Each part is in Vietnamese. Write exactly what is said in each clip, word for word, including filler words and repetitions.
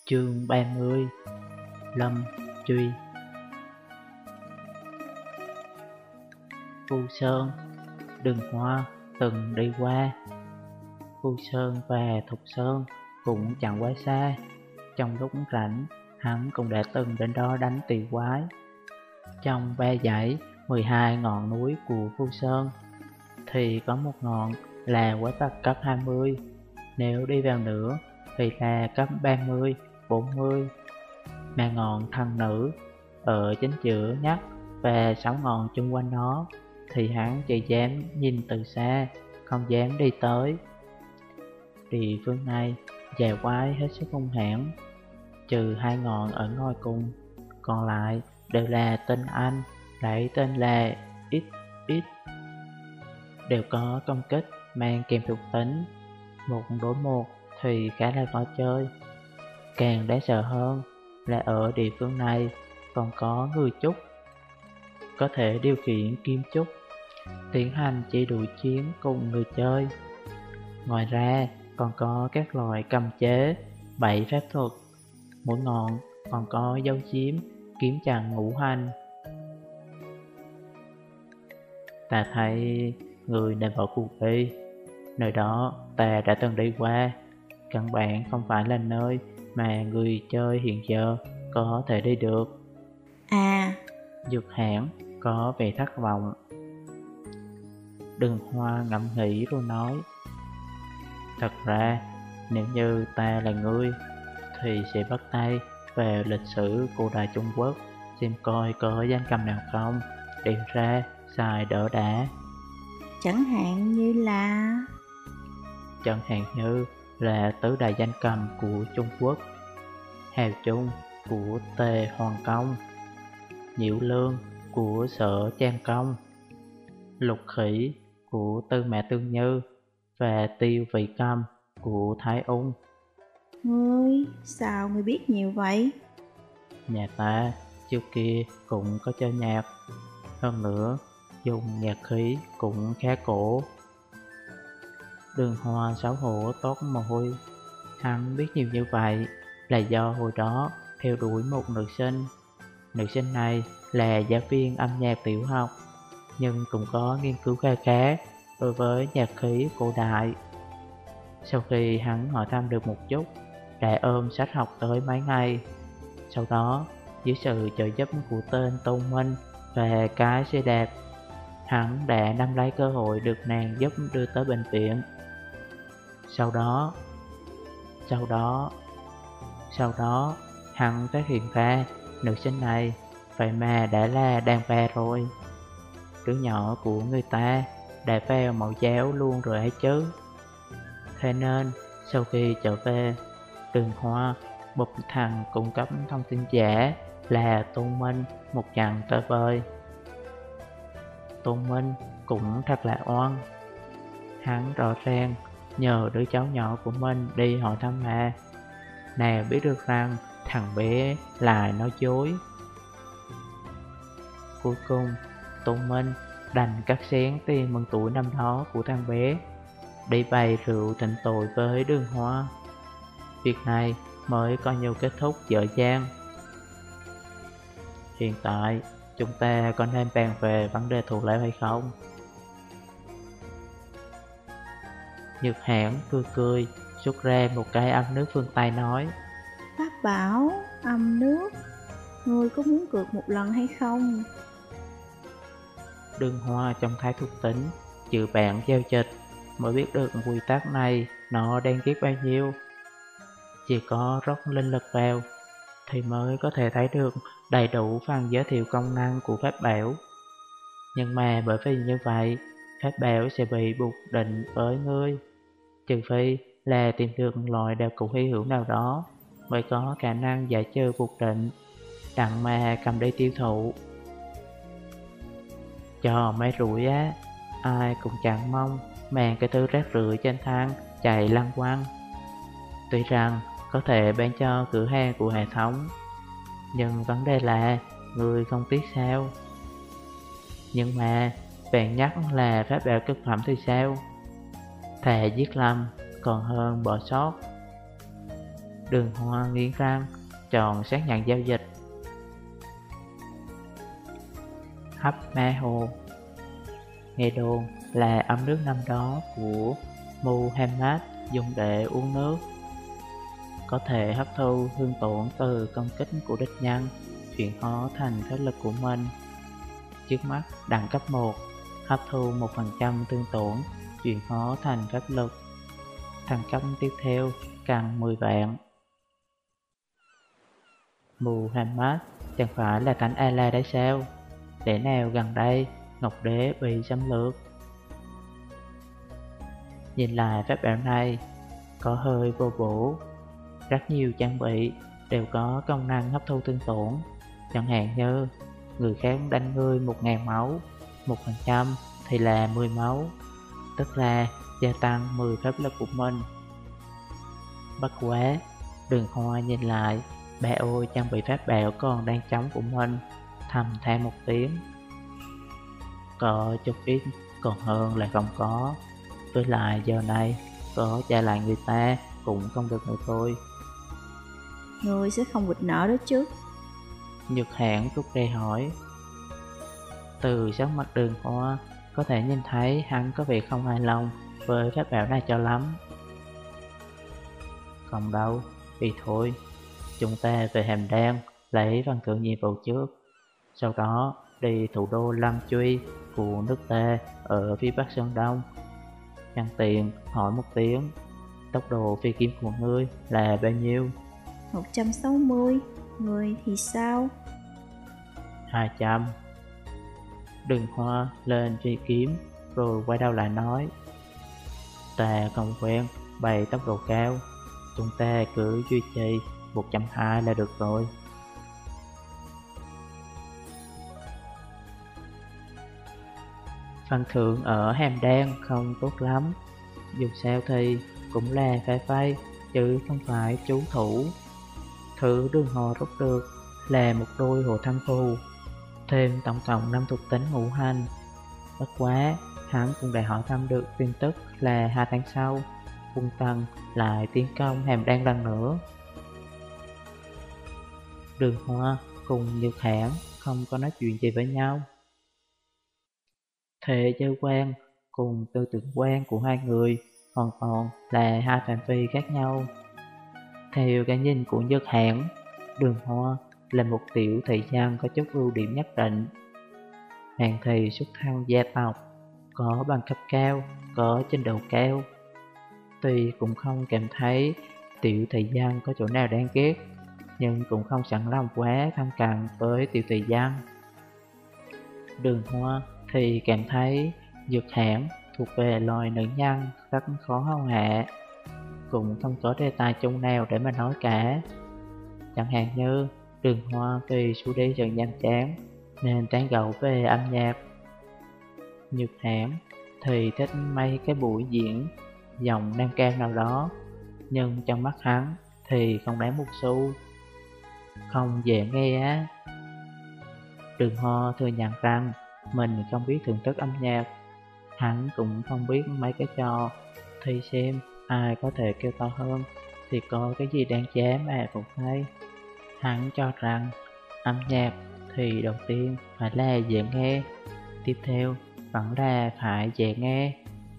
Chương ba mươi. Lâm Truy. Phu Sơn, Đường Hoa từng đi qua. Phu Sơn và Thục Sơn cũng chẳng quá xa. Trong lúc rảnh, hắn cũng đã từng đến đó đánh tỳ quái. Trong ba dãy mười hai ngọn núi của Phu Sơn thì có một ngọn là quái vật cấp hai mươi. Nếu đi vào nữa thì là cấp ba mươi, bốn mươi. Mà ngọn thần nữ ở chính giữa nhất và sáu ngọn chung quanh nó thì hắn chỉ dám nhìn từ xa, không dám đi tới. Địa phương này già quái hết sức hung hãn, trừ hai ngọn ở ngoài cùng, còn lại đều là tên Anh, lấy tên là X X. Đều có công kích mang kèm thuộc tính, một đối một thì khá là khó chơi. Càng đáng sợ hơn là ở địa phương này còn có người trúc, có thể điều khiển kim trúc, tiến hành chỉ đuổi chiến cùng người chơi. Ngoài ra còn có các loại cầm chế, bảy pháp thuật, mỗi ngọn còn có dấu chiếm, kiếm chặn ngũ hành. Ta thấy người nên bỏ cuộc đi. Nơi đó ta đã từng đi qua, căn bản không phải là nơi mà người chơi hiện giờ có thể đi được. À, Dược Hãn có vẻ thất vọng. Đường Hoa ngẫm nghĩ rồi nói: Thật ra nếu như ta là ngươi thì sẽ bắt tay về lịch sử cổ đại Trung Quốc, xem coi có danh cầm nào không, đem ra xài đỡ đã. chẳng hạn như là... Chẳng hạn như là tứ đại danh cầm của Trung Quốc: Hào Trung của Tề Hoàng Công, Nhiễu Lương của Sở Trang Công, Lục Khỉ của Tư Mã Tương Như và Tiêu Vị Cầm của Thái Ung. Ngươi, sao ngươi biết nhiều vậy? Nhà ta trước kia cũng có chơi nhạc, hơn nữa dùng nhạc khí cũng khá cổ. Đường Hoa xấu hổ toát mồ hôi. Hắn biết nhiều như vậy là do hồi đó theo đuổi một nữ sinh. Nữ sinh này là giáo viên âm nhạc tiểu học, nhưng cũng có nghiên cứu khá khá đối với nhạc khí cổ đại. Sau khi hắn hỏi thăm được một chút, đã ôm sách học tới mấy ngày. Sau đó, dưới sự trợ giúp của tên Tôn Minh và cái xe đạp, hắn đã nắm lấy cơ hội được nàng giúp đưa tới bệnh viện. Sau đó, sau đó, sau đó, hắn phát hiện ra nữ sinh này vậy mà đã là đàn bà rồi. Đứa nhỏ của người ta đã vào mẫu giáo luôn rồi ấy chứ. Thế nên sau khi trở về, Đường Hoa một thằng cung cấp thông tin giả là Tôn Minh một trận tới vời. Tôn Minh cũng thật là oan. Hắn rõ ràng nhờ đứa cháu nhỏ của mình đi hỏi thăm mà, nào biết được rằng thằng bé lại nói dối. Cuối cùng Tôn Minh đành cắt xén tiền mừng tuổi năm đó của thằng bé, đi bày rượu thịnh tội với Đường Hoa. Việc này mới coi như kết thúc dở dang. Hiện tại chúng ta có nên bàn về vấn đề thù lao hay không? Nhược Hãn cười cười, xuất ra một cái âm nước phương Tây nói: Pháp bảo, âm nước, ngươi có muốn cược một lần hay không? Đường Hoa trong thái thuộc tính, trừ bạn giao dịch mới biết được quy tắc này nó đang ghét bao nhiêu. Chỉ có rót linh lực vào thì mới có thể thấy được đầy đủ phần giới thiệu công năng của pháp bảo. Nhưng mà bởi vì như vậy, pháp bảo sẽ bị buộc định với ngươi, trừ phi là tìm được loại đạo cụ hy hữu nào đó mới có khả năng giải trừ buộc định, đặng mà cầm đi tiêu thụ. Cho mấy rủi á, ai cũng chẳng mong mang cái thứ rác rưởi trên thang chạy lăng quăng. Tuy rằng có thể bán cho cửa hàng của hệ thống, nhưng vấn đề là người không tiếc sao? Nhưng mà bạn nhắc là pháp bảo cực phẩm thì sao? Thà giết lầm còn hơn bỏ sót. Đường Hoa nghiến răng, chọn xác nhận giao dịch. Hấp ma hồ. Nghe đồn là ấm nước năm đó của Muhammad dùng để uống nước, có thể hấp thu hương tổn từ công kích của địch nhân, chuyển hóa thành pháp lực của mình. Trước mắt đẳng cấp một, hấp thu một phần trăm thương tổn, chuyển hóa thành pháp lực. Thăng cấp tiếp theo cần mười vạn. Muhammad chẳng phải là thánh A-la đấy sao? Để nào gần đây Ngọc Đế bị xâm lược. Nhìn lại pháp bảo này có hơi vô bổ. Rất nhiều trang bị đều có công năng hấp thu thương tổn. Chẳng hạn như người khác đánh ngươi một ngàn máu, một phần trăm thì là mười máu, tức là gia tăng mười pháp lực của mình. Bất quá, Đường Hoa nhìn lại ba ôi trang bị pháp bảo còn đang trống của mình, thầm than một tiếng. Có chút ít còn hơn là không có. Với lại giờ này có trả lại người ta cũng không được nữa thôi. Ngươi sẽ không quỵt nợ đó chứ? Nhược Hãn rút rè hỏi. Từ sắc mặt Đường Hoa có thể nhìn thấy hắn có vẻ không hài lòng với pháp bảo này cho lắm. Không đâu, đi thôi. Chúng ta về Hàm Đan lấy văn cử nhiệm vụ trước, sau đó đi thủ đô Lâm Truy của nước ta ở phía bắc Sơn Đông. Nhân tiện hỏi một tiếng, tốc độ phi kiếm của ngươi là bao nhiêu? một trăm sáu mươi. Ngươi thì sao? Hai trăm. Đường Hoa lên phi kiếm rồi quay đầu lại nói, ta không quen bay tốc độ cao, chúng ta cứ duy trì một trăm hai mươi là được rồi. Phần thưởng ở Hàm Đan không tốt lắm, dù sao thì cũng là phải vay chứ không phải trú thủ. Thứ Đường Hoa rút được là một đôi hộ thân phù, thêm tổng cộng năm thuộc tính ngũ hành. Bất quá, hắn cũng đã hỏi thăm được tin tức là hai tháng sau, quân Tần lại tiến công Hàm Đan lần nữa. Đường Hoa cùng Nhược Hãn không có nói chuyện gì với nhau. Thế giới quan cùng tư tưởng quan của hai người hoàn toàn là hai phạm vi khác nhau. Theo cái nhìn của Nhược Hãn, Đường Hoa là một tiểu thị dân có chút ưu điểm nhất định. Nàng thì xuất thân gia tộc, có bằng cấp cao, có trình độ cao. Tuy cũng không cảm thấy tiểu thị dân có chỗ nào đáng ghét, nhưng cũng không sẵn lòng quá thân cận với tiểu thị dân. Đường Hoa thì cảm thấy Nhược Hãn thuộc về loài nữ nhân rất khó hầu hạ, cũng không có đề tài chung nào để mà nói cả. Chẳng hạn như Đường Hoa vì su đi dần nhanh chán nên tán gẫu về âm nhạc. Nhược Hãn thì thích mấy cái buổi diễn giọng nam cao nào đó, nhưng trong mắt hắn thì không đáng một xu, không dễ nghe á. Đường Hoa thừa nhận rằng mình không biết thưởng thức âm nhạc, hắn cũng không biết mấy cái trò thì xem ai có thể kêu to hơn thì có cái gì đáng giá mà phục hay. Hắn cho rằng âm nhạc thì đầu tiên phải là dễ nghe, tiếp theo vẫn là phải dễ nghe,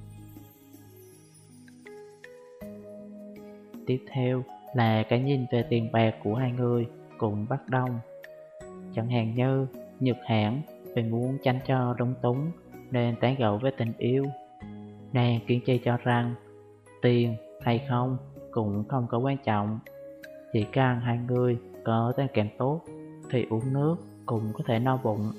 tiếp theo là cái nhìn về tiền bạc của hai người cũng bất đồng. Chẳng hạn như Nhược Hãn vì muốn tránh cho lung túng nên tán gẫu với tình yêu. Nàng kiên trì cho rằng tiền hay không cũng không có quan trọng, chỉ cần hai người có tình cảm tốt thì uống nước cũng có thể no bụng.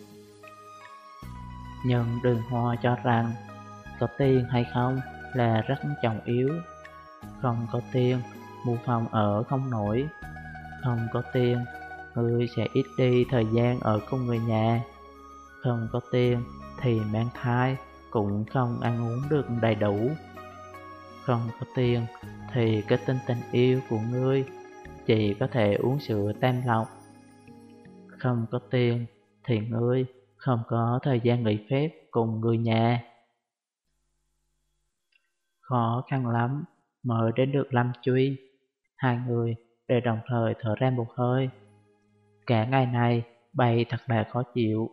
Nhưng Đường Hoa cho rằng có tiền hay không là rất trọng yếu. Không có tiền, mua phòng ở không nổi. Không có tiền, người sẽ ít đi thời gian ở cùng người nhà. Không có tiền thì mang thai cũng không ăn uống được đầy đủ. Không có tiền thì cái tinh tình yêu của ngươi chỉ có thể uống sữa tam lọc. Không có tiền thì ngươi không có thời gian nghỉ phép cùng người nhà. Khó khăn lắm mới đến được Lâm Truy. Hai người để đồng thời thở ra một hơi. Cả ngày này bay thật là khó chịu.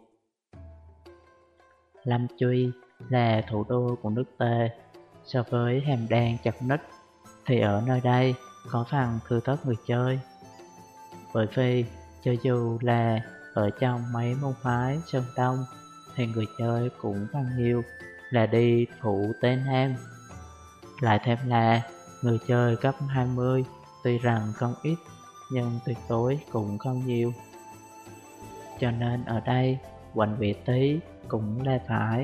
Lâm Truy là thủ đô của nước Tề. So với Hàm Đan chật ních thì ở nơi đây có phần thưa thớt người chơi. Bởi vì cho dù là ở trong mấy môn phái Sơn Tông thì người chơi cũng phần nhiều là đi thủ Tế Nam. Lại thêm là người chơi cấp hai mươi tuy rằng không ít nhưng tuyệt đối cũng không nhiều. Cho nên ở đây quạnh vị tí cũng là phải.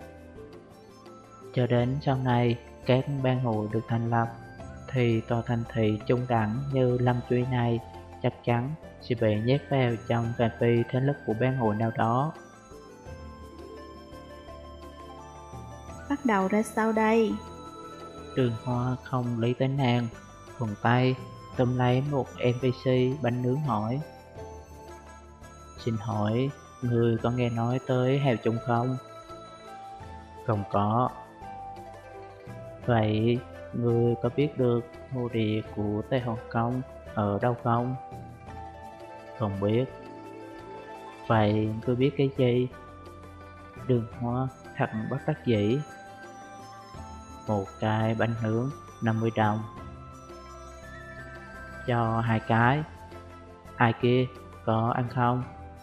Cho đến sau này các ban hội được thành lập thì tòa thành thị trung đẳng như Lâm Truy này chắc chắn sẽ bị nhét vào trong phạm vi thế lực của ban hội nào đó. Bắt đầu ra sao đây? Đường Hoa không lý tới nàng, thuận tay tóm lấy một en pê xê bánh nướng hỏi: Xin hỏi, người có nghe nói tới Hào Trung không? Không có. Vậy, người có biết được mộ địa của Tây Hồng Kông ở đâu không? Không biết. Vậy, ngươi biết cái gì? Đường Hoa thật bất đắc dĩ. Một cái bánh nướng năm mươi đồng. Cho hai cái. Ai kia có ăn không?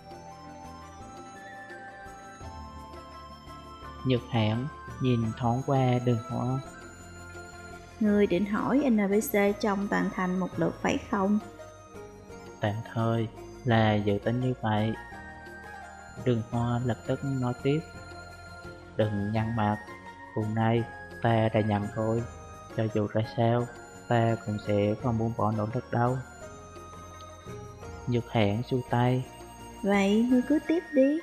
Nhược Hãn nhìn thoáng qua Đường Hoa. Người định hỏi en pê xê trong toàn thành một lượt phải không? Tạm thời là dự tính như vậy. Đường Hoa lập tức nói tiếp: Đừng nhăn mặt, hôm nay ta đã nhận thôi. Cho dù ra sao, ta cũng sẽ không buông bỏ nỗ lực đâu. Nhược Hãn xua tay. Vậy ngươi cứ tiếp đi.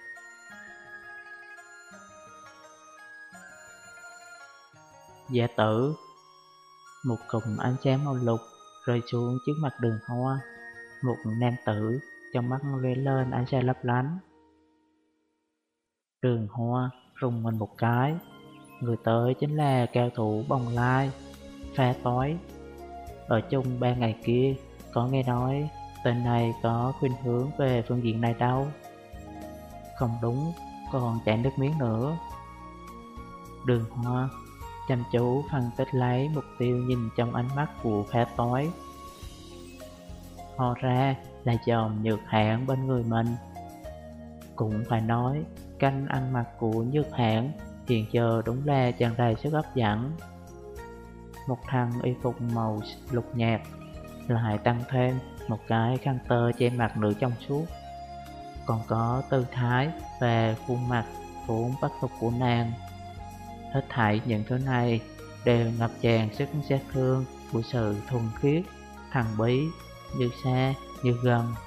Giả tử. Một cụm ánh sáng màu lục rơi xuống trước mặt Đường Hoa. Một nam tử trong mắt lóe lên ánh sáng lấp lánh. Đường Hoa rùng mình một cái. Người tới chính là cao thủ Bồng Lai, Pha Tối. Ở chung ba ngày kia có nghe nói tên này có khuynh hướng về phương diện này đâu. Không đúng, còn chảy nước miếng nữa. Đường Hoa chăm chú phân tích lấy mục tiêu nhìn trong ánh mắt của Pha Tối. Ho ra là dòm Nhược Hãn bên người mình. Cũng phải nói canh ăn mặc của Nhược Hãn hiện giờ đúng là tràn đầy sức hấp dẫn. Một thân y phục màu lục nhạt lại tăng thêm một cái khăn tơ che mặt nửa trong suốt. Còn có tư thái và khuôn mặt vốn bất tục của nàng. Hết thảy những thứ này đều ngập tràn sức sát thương của sự thuần khiết, thần bí, như xa, như gần.